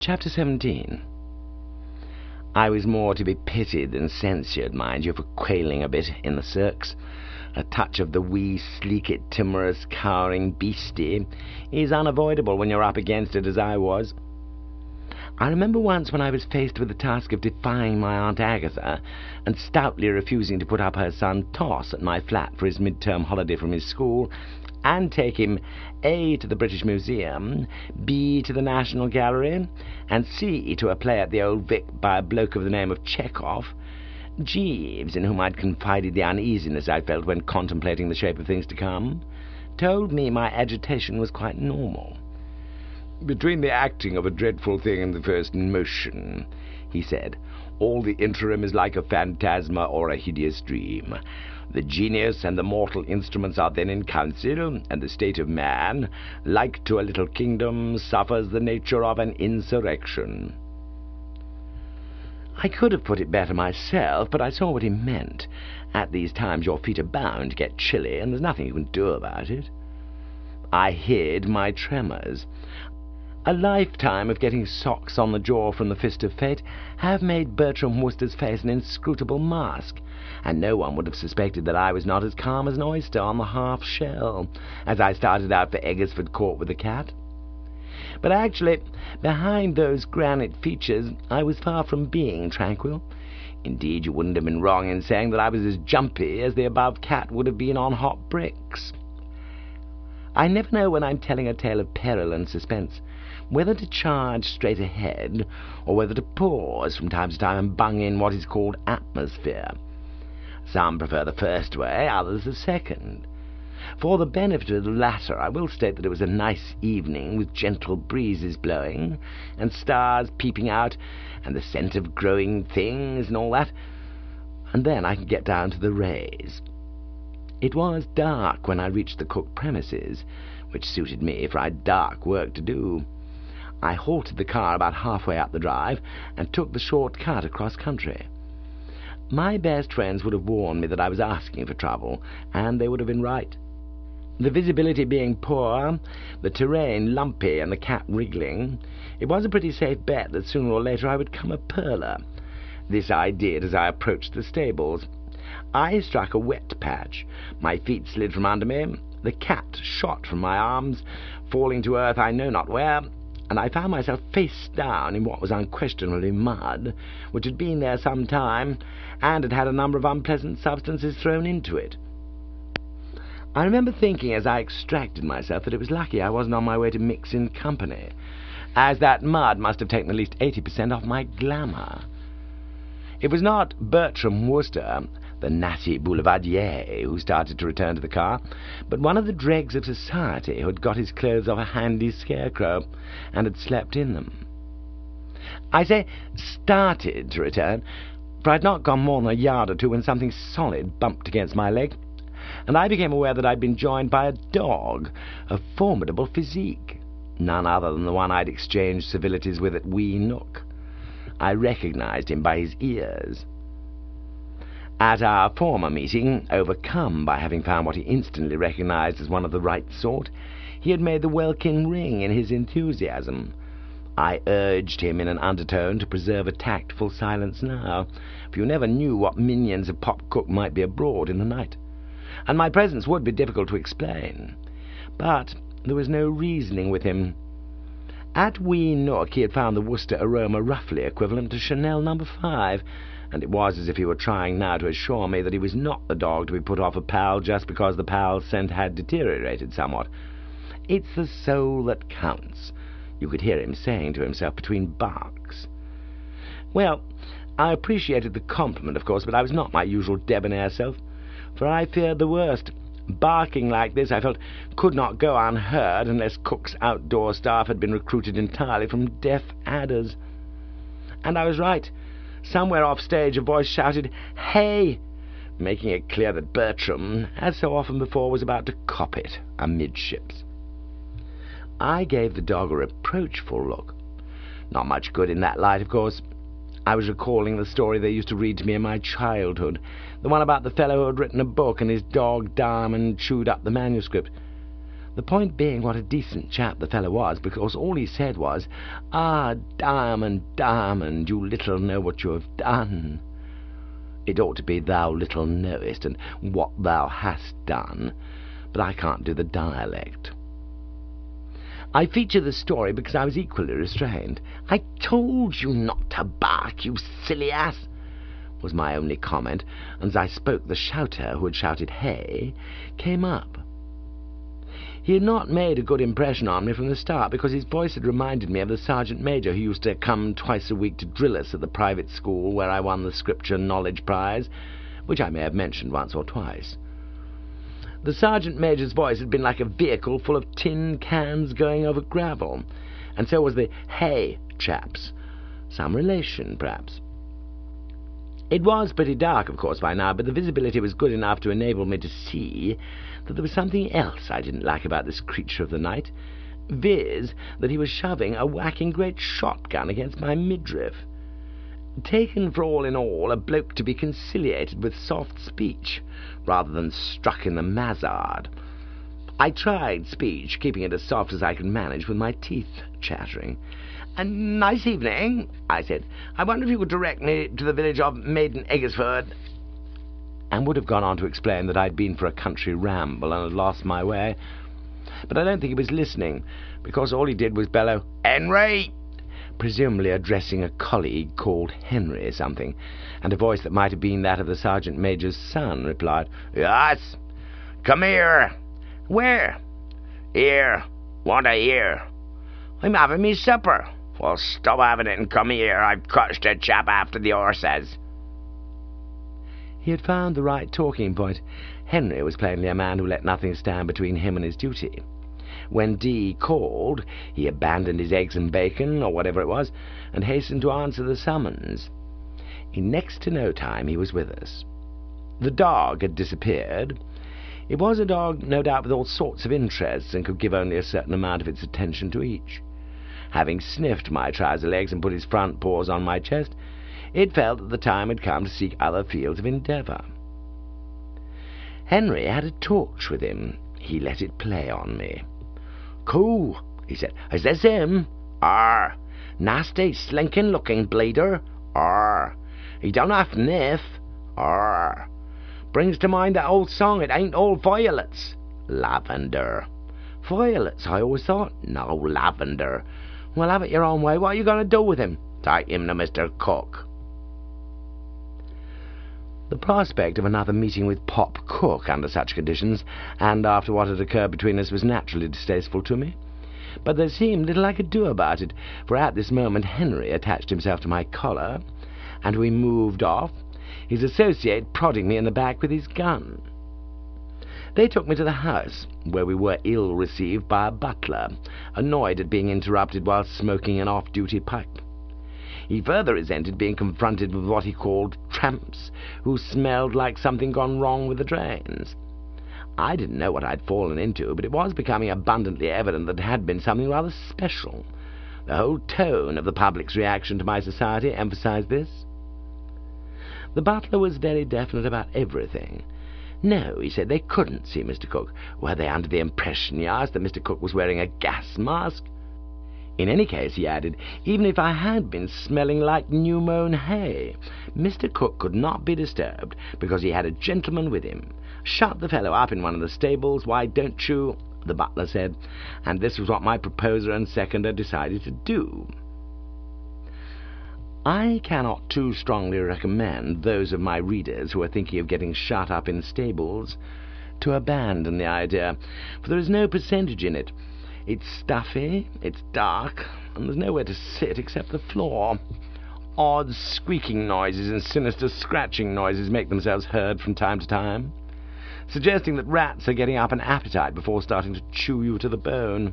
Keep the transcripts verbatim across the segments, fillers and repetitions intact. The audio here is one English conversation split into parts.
Chapter seventeen. I was more to be pitied than censured, mind you, for quailing a bit in the circs. A touch of the wee, sleek-it, timorous, cowering beastie is unavoidable when you're up against it, as I was. I remember once when I was faced with the task of defying my Aunt Agatha and stoutly refusing to put up her son Toss at my flat for his mid-term holiday from his school, and take him A to the British Museum, B to the National Gallery, and C to a play at the Old Vic by a bloke of the name of Chekhov. Jeeves, in whom I'd confided the uneasiness I felt when contemplating the shape of things to come, told me my agitation was quite normal. "Between the acting of a dreadful thing and the first motion," he said, "all the interim is like a phantasma or a hideous dream. The genius and the mortal instruments are then in council, and the state of man, like to a little kingdom, suffers the nature of an insurrection." I could have put it better myself, but I saw what he meant. At these times your feet are bound to get chilly, and there's nothing you can do about it. I hid my tremors. A lifetime of getting socks on the jaw from the fist of fate have made Bertram Wooster's face an inscrutable mask, and no one would have suspected that I was not as calm as an oyster on the half-shell as I started out for Eggersford Court with the cat. But actually, behind those granite features, I was far from being tranquil. Indeed, you wouldn't have been wrong in saying that I was as jumpy as the above cat would have been on hot bricks. I never know when I'm telling a tale of peril and suspense, whether to charge straight ahead, or whether to pause from time to time and bung in what is called atmosphere. Some prefer the first way, others the second. For the benefit of the latter, I will state that it was a nice evening, with gentle breezes blowing, and stars peeping out, and the scent of growing things, and all that. And then I can get down to the rays. It was dark when I reached the Cook premises, which suited me, for I'd dark work to do. I halted the car about halfway up the drive, and took the short cut across country. My best friends would have warned me that I was asking for trouble, and they would have been right. The visibility being poor, the terrain lumpy, and the cat wriggling, it was a pretty safe bet that sooner or later I would come a perler. This I did as I approached the stables. I struck a wet patch. My feet slid from under me. The cat shot from my arms, falling to earth I know not where, and I found myself face down in what was unquestionably mud, which had been there some time, and had had a number of unpleasant substances thrown into it. I remember thinking as I extracted myself that it was lucky I wasn't on my way to mix in company, as that mud must have taken at least eighty percent off my glamour. It was not Bertram Wooster, the natty boulevardier, who started to return to the car, but one of the dregs of society who had got his clothes off a handy scarecrow, and had slept in them. I say started to return, for I'd not gone more than a yard or two when something solid bumped against my leg, and I became aware that I'd been joined by a dog of formidable physique, none other than the one I'd exchanged civilities with at Wee Nook. I recognized him by his ears. At our former meeting, overcome by having found what he instantly recognized as one of the right sort, he had made the welkin ring in his enthusiasm. I urged him in an undertone to preserve a tactful silence now, for you never knew what minions of Pop Cook might be abroad in the night, and my presence would be difficult to explain. But there was no reasoning with him. At Wee Nook he had found the Worcester aroma roughly equivalent to Chanel number five, and it was as if he were trying now to assure me that he was not the dog to be put off a pal just because the pal's scent had deteriorated somewhat. It's the soul that counts, you could hear him saying to himself between barks. Well, I appreciated the compliment, of course, but I was not my usual debonair self, for I feared the worst. Barking like this, I felt, could not go unheard unless Cook's outdoor staff had been recruited entirely from deaf adders. And I was right. Somewhere off stage a voice shouted, "Hey!" making it clear that Bertram, as so often before, was about to cop it amidships. I gave the dog a reproachful look. Not much good in that light, of course. I was recalling the story they used to read to me in my childhood, the one about the fellow who had written a book and his dog Diamond chewed up the manuscript. The point being what a decent chap the fellow was, because all he said was, "Ah, Diamond, Diamond, you little know what you have done." It ought to be "thou little knowest," and "what thou hast done," but I can't do the dialect. I feature the story because I was equally restrained. "I told you not to bark, you silly ass," was my only comment, and as I spoke the shouter, who had shouted "Hey," came up. He had not made a good impression on me from the start, because his voice had reminded me of the sergeant major who used to come twice a week to drill us at the private school where I won the Scripture Knowledge Prize, which I may have mentioned once or twice. The sergeant major's voice had been like a vehicle full of tin cans going over gravel, and so was the "Hey" chap's. Some relation, perhaps. It was pretty dark, of course, by now, but the visibility was good enough to enable me to see that there was something else I didn't like about this creature of the night, viz. that he was shoving a whacking great shotgun against my midriff. Taken for all in all, a bloke to be conciliated with soft speech, rather than struck in the mazzard. I tried speech, keeping it as soft as I could manage, with my teeth chattering. "A nice evening," I said. "I wonder if you could direct me to the village of Maiden Eggersford," and would have gone on to explain that I'd been for a country ramble and had lost my way. But I don't think he was listening, because all he did was bellow, "Henry!" presumably addressing a colleague called Henry something, and a voice that might have been that of the sergeant major's son replied, "Yes, come here." "Where?" "Here. Want to hear?" "I'm having me supper." "Well, stop having it and come here. I've cotched a chap after the horses." He had found the right talking point. Henry was plainly a man who let nothing stand between him and his duty. When D called, he abandoned his eggs and bacon, or whatever it was, and hastened to answer the summons. In next to no time he was with us. The dog had disappeared. It was a dog, no doubt, with all sorts of interests, and could give only a certain amount of its attention to each. Having sniffed my trouser legs and put his front paws on my chest, it felt that the time had come to seek other fields of endeavour. Henry had a torch with him. He let it play on me. "Cool," he said. "Is this him?" "Arr." "Nasty, slinking-looking bleeder?" "Arr." "He don't have niff?" "Arr." "Brings to mind that old song, 'It ain't all violets.'" "Lavender." "Violets, I always thought." "No, lavender." "Well, have it your own way. What are you going to do with him?" "Take him to Mister Cook." The prospect of another meeting with Pop Cook under such conditions, and after what had occurred between us, was naturally distasteful to me. But there seemed little I could do about it, for at this moment Henry attached himself to my collar, and we moved off, his associate prodding me in the back with his gun. They took me to the house, where we were ill-received by a butler, annoyed at being interrupted while smoking an off-duty pipe. He further resented being confronted with what he called tramps, who smelled like something gone wrong with the drains. I didn't know what I'd fallen into, but it was becoming abundantly evident that it had been something rather special. The whole tone of the public's reaction to my society emphasized this. The butler was very definite about everything. No, he said, they couldn't see Mister Cook. Were they under the impression, he asked, that Mister Cook was wearing a gas mask? In any case, he added, even if I had been smelling like new-mown hay, Mister Cook could not be disturbed, because he had a gentleman with him. Shut the fellow up in one of the stables, why don't you? The butler said, and this was what my proposer and seconder decided to do. I cannot too strongly recommend those of my readers who are thinking of getting shut up in stables to abandon the idea, for there is no percentage in it. It's stuffy, it's dark, and there's nowhere to sit except the floor. Odd squeaking noises and sinister scratching noises make themselves heard from time to time, suggesting that rats are getting up an appetite before starting to chew you to the bone.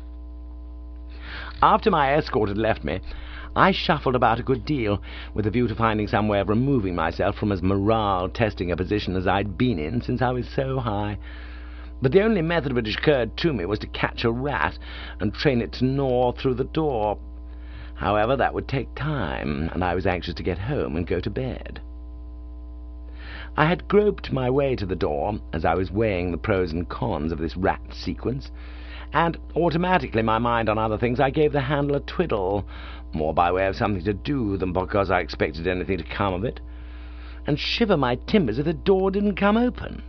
After my escort had left me, I shuffled about a good deal, with a view to finding some way of removing myself from as morale-testing a position as I'd been in since I was so high. But the only method which occurred to me was to catch a rat and train it to gnaw through the door. However, that would take time, and I was anxious to get home and go to bed. I had groped my way to the door as I was weighing the pros and cons of this rat sequence, and automatically, my mind on other things, I gave the handle a twiddle, more by way of something to do than because I expected anything to come of it, and shiver my timbers if the door didn't come open.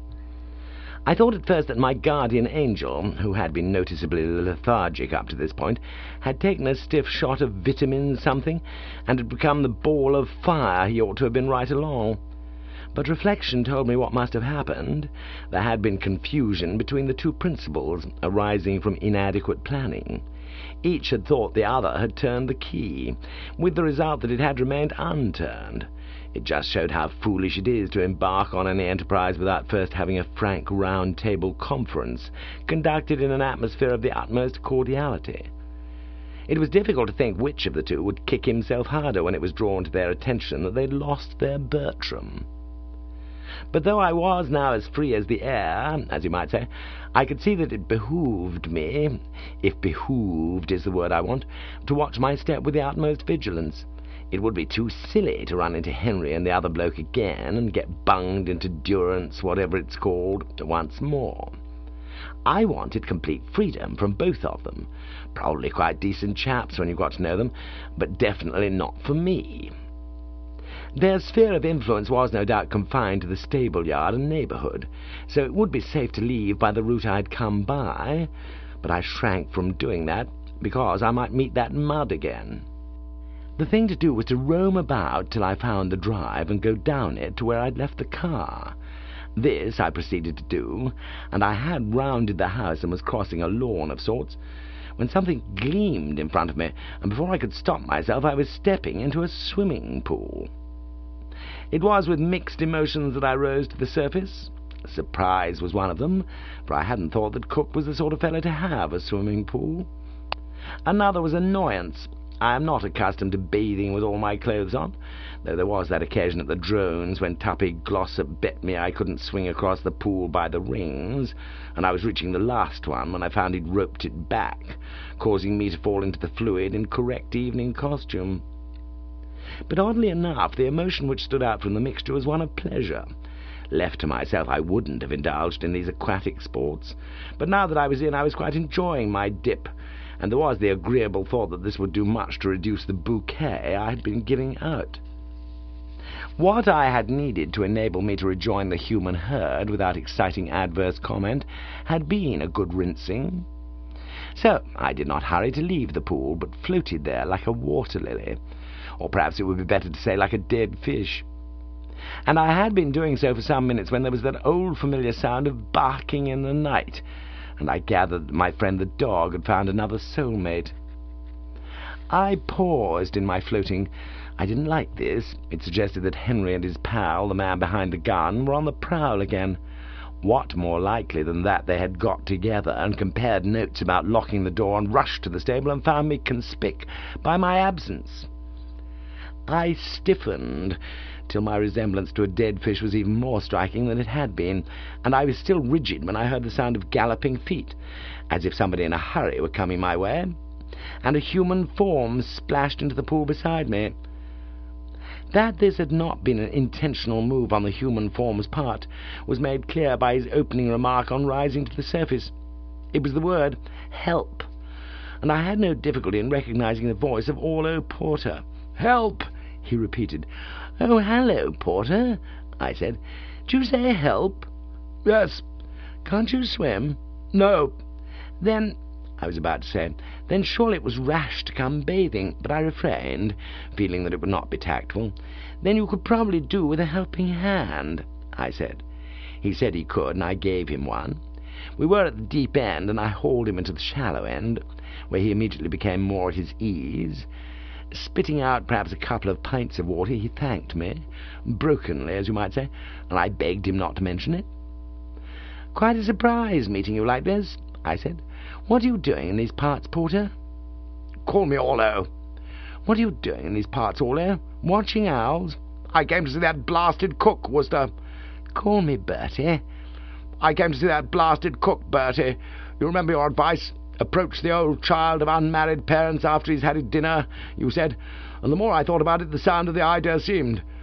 I thought at first that my guardian angel, who had been noticeably lethargic up to this point, had taken a stiff shot of vitamin something, and had become the ball of fire he ought to have been right along. But reflection told me what must have happened. There had been confusion between the two principals, arising from inadequate planning. Each had thought the other had turned the key, with the result that it had remained unturned. It just showed how foolish it is to embark on any enterprise without first having a frank round-table conference, conducted in an atmosphere of the utmost cordiality. It was difficult to think which of the two would kick himself harder when it was drawn to their attention that they'd lost their Bertram. But though I was now as free as the air, as you might say, I could see that it behooved me, if behooved is the word I want, to watch my step with the utmost vigilance. It would be too silly to run into Henry and the other bloke again and get bunged into durance, whatever it's called, once more. I wanted complete freedom from both of them. Probably quite decent chaps when you got to know them, but definitely not for me. Their sphere of influence was no doubt confined to the stable-yard and neighbourhood, so it would be safe to leave by the route I'd come by, but I shrank from doing that because I might meet that mud again. The thing to do was to roam about till I found the drive and go down it to where I'd left the car. This I proceeded to do, and I had rounded the house and was crossing a lawn of sorts, when something gleamed in front of me, and before I could stop myself I was stepping into a swimming pool. It was with mixed emotions that I rose to the surface. Surprise was one of them, for I hadn't thought that Cook was the sort of fellow to have a swimming pool. Another was annoyance. I am not accustomed to bathing with all my clothes on, though there was that occasion at the Drones when Tuppy Glossop bet me I couldn't swing across the pool by the rings, and I was reaching the last one when I found he'd roped it back, causing me to fall into the fluid in correct evening costume. But oddly enough, the emotion which stood out from the mixture was one of pleasure. Left to myself, I wouldn't have indulged in these aquatic sports, but now that I was in, I was quite enjoying my dip, and there was the agreeable thought that this would do much to reduce the bouquet I had been giving out. What I had needed to enable me to rejoin the human herd without exciting adverse comment had been a good rinsing. So I did not hurry to leave the pool, but floated there like a water-lily, or perhaps it would be better to say like a dead fish. And I had been doing so for some minutes when there was that old familiar sound of barking in the night, and I gathered that my friend the dog had found another soulmate. I paused in my floating. I didn't like this. It suggested that Henry and his pal, the man behind the gun, were on the prowl again. What more likely than that they had got together and compared notes about locking the door and rushed to the stable and found me conspic by my absence? I stiffened till my resemblance to a dead fish was even more striking than it had been, and I was still rigid when I heard the sound of galloping feet, as if somebody in a hurry were coming my way, and a human form splashed into the pool beside me. That this had not been an intentional move on the human form's part was made clear by his opening remark on rising to the surface. It was the word "help," and I had no difficulty in recognizing the voice of Orlo Porter. "Help!" he repeated. "Oh, hello, Porter," I said. "Do you say help?" "Yes." "Can't you swim?" "No." "Then," I was about to say, "then surely it was rash to come bathing," but I refrained, feeling that it would not be tactful. "Then you could probably do with a helping hand," I said. He said he could, and I gave him one. We were at the deep end, and I hauled him into the shallow end, where he immediately became more at his ease. Spitting out perhaps a couple of pints of water, he thanked me, brokenly, as you might say, and I begged him not to mention it. "Quite a surprise meeting you like this," I said. "What are you doing in these parts, Porter?" "Call me Orlo." "What are you doing in these parts, Orlo? Watching owls?" "I came to see that blasted Cook, Worcester." "Call me Bertie." "I came to see that blasted Cook, Bertie. You remember your advice? Approach the old child of unmarried parents after he's had his dinner, you said, and the more I thought about it, the sounder the idea seemed.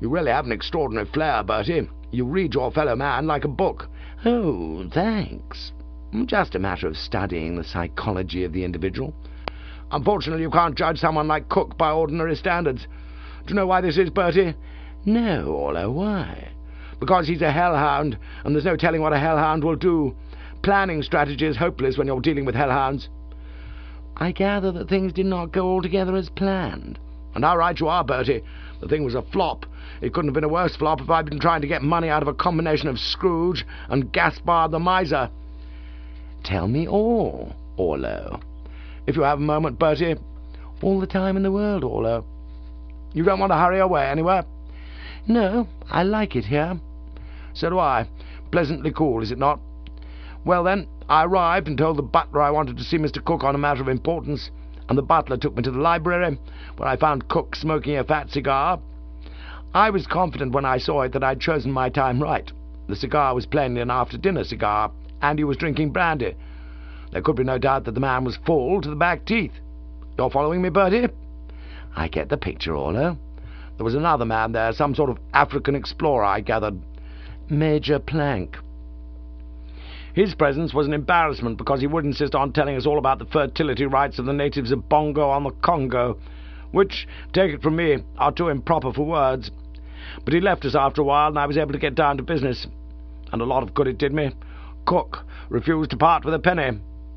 You really have an extraordinary flair, Bertie. You read your fellow man like a book. Oh, thanks. Just a matter of studying the psychology of the individual. Unfortunately, you can't judge someone like Cook by ordinary standards. Do you know why this is, Bertie? No, Orlo, why? Because he's a hellhound, and there's no telling what a hellhound will do. Planning strategy is hopeless when you're dealing with hellhounds. I gather that things did not go altogether as planned. And how right you are, Bertie. The thing was a flop. It couldn't have been a worse flop if I'd been trying to get money out of a combination of Scrooge and Gaspard the Miser. Tell me all, Orlo. If you have a moment, Bertie. All the time in the world, Orlo. You don't want to hurry away anywhere? No, I like it here. So do I. Pleasantly cool, is it not? Well, then, I arrived and told the butler I wanted to see Mister Cook on a matter of importance, and the butler took me to the library, where I found Cook smoking a fat cigar. I was confident when I saw it that I'd chosen my time right. The cigar was plainly an after-dinner cigar, and he was drinking brandy. There could be no doubt that the man was full to the back teeth. You're following me, Bertie? I get the picture, Orlo. There was another man there, some sort of African explorer, I gathered. Major Plank. His presence was an embarrassment because he would insist on telling us all about the fertility rights of the natives of Bongo on the Congo, which, take it from me, are too improper for words. But he left us after a while, and I was able to get down to business. And a lot of good it did me. Cook refused to part with a penny.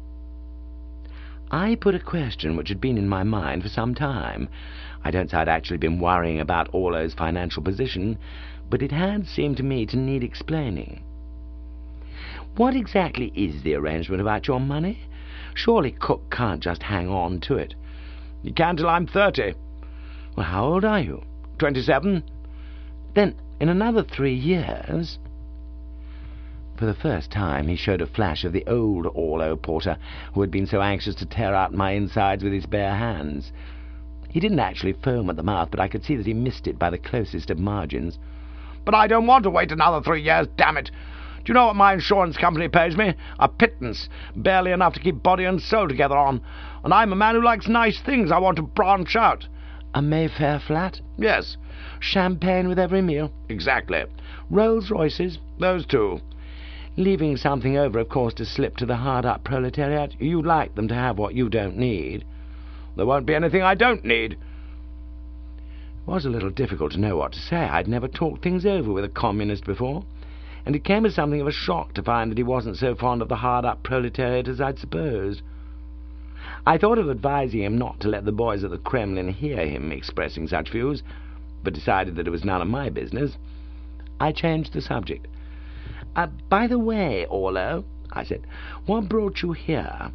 I put a question which had been in my mind for some time. I don't say I'd actually been worrying about Orlo's financial position, but it had seemed to me to need explaining. What exactly is the arrangement about your money? Surely Cook can't just hang on to it. He can till I'm thirty. Well, how old are you? Twenty-seven. Then, in another three years... For the first time he showed a flash of the old Orlo Porter, who had been so anxious to tear out my insides with his bare hands. He didn't actually foam at the mouth, but I could see that he missed it by the closest of margins. But I don't want to wait another three years, damn it! Do you know what my insurance company pays me? A pittance, barely enough to keep body and soul together on. And I'm a man who likes nice things. I want to branch out. A Mayfair flat? Yes. Champagne with every meal? Exactly. Rolls Royces? Those two. Leaving something over, of course, to slip to the hard-up proletariat. You'd like them to have what you don't need. There won't be anything I don't need. It was a little difficult to know what to say. I'd never talked things over with a communist before, and it came as something of a shock to find that he wasn't so fond of the hard-up proletariat as I'd supposed. I thought of advising him not to let the boys at the Kremlin hear him expressing such views, but decided that it was none of my business. I changed the subject. Uh, by the way, Orlo, I said, what brought you here?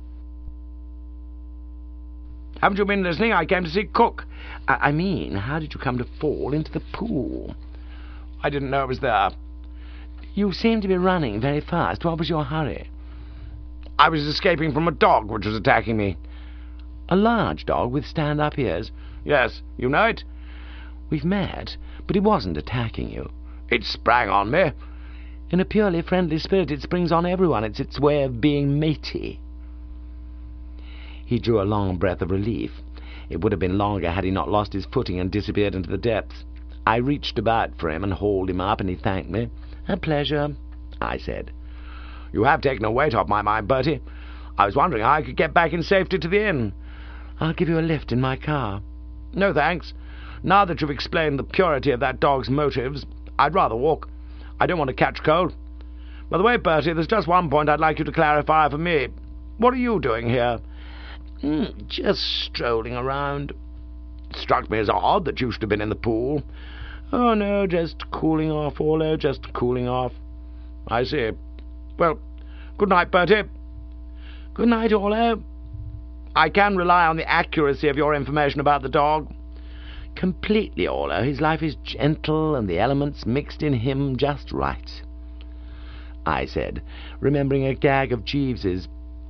Haven't you been listening? I came to see Cook. I, I mean, how did you come to fall into the pool? I didn't know it was there. You seemed to be running very fast. What was your hurry? I was escaping from a dog which was attacking me. A large dog with stand-up ears? Yes. You know it? We've met, but it wasn't attacking you. It sprang on me. In a purely friendly spirit, it springs on everyone. It's its way of being matey. He drew a long breath of relief. It would have been longer had he not lost his footing and disappeared into the depths. I reached about for him and hauled him up, and he thanked me. A pleasure, I said. You have taken a weight off my mind, Bertie. I was wondering how I could get back in safety to the inn. I'll give you a lift in my car. No, thanks. Now that you've explained the purity of that dog's motives, I'd rather walk. I don't want to catch cold. By the way, Bertie, there's just one point I'd like you to clarify for me. What are you doing here? Mm, just strolling around. It struck me as odd that you should have been in the pool. Oh, no, just cooling off, Orlo, just cooling off. I see. Well, good night, Bertie. Good night, Orlo. I can rely on the accuracy of your information about the dog. Completely, Orlo. His life is gentle, and the elements mixed in him just right, I said, remembering a gag of Jeeves's.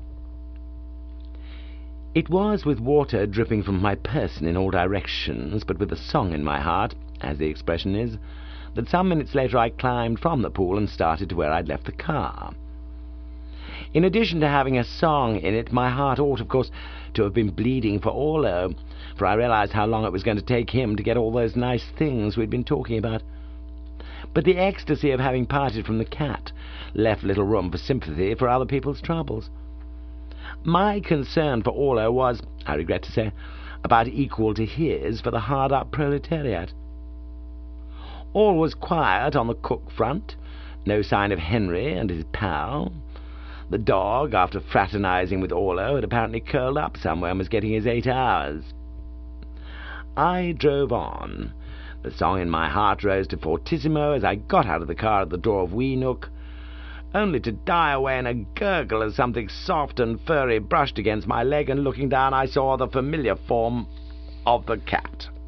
It was with water dripping from my person in all directions, but with a song in my heart, as the expression is, that some minutes later I climbed from the pool and started to where I'd left the car. In addition to having a song in it, my heart ought, of course, to have been bleeding for Orlo, for I realized how long it was going to take him to get all those nice things we'd been talking about. But the ecstasy of having parted from the cat left little room for sympathy for other people's troubles. My concern for Orlo was, I regret to say, about equal to his for the hard-up proletariat. All was quiet on the cook front, no sign of Henry and his pal. The dog, after fraternizing with Orlo, had apparently curled up somewhere and was getting his eight hours. I drove on. The song in my heart rose to fortissimo as I got out of the car at the door of Wee Nook, only to die away in a gurgle as something soft and furry brushed against my leg, and looking down I saw the familiar form of the cat.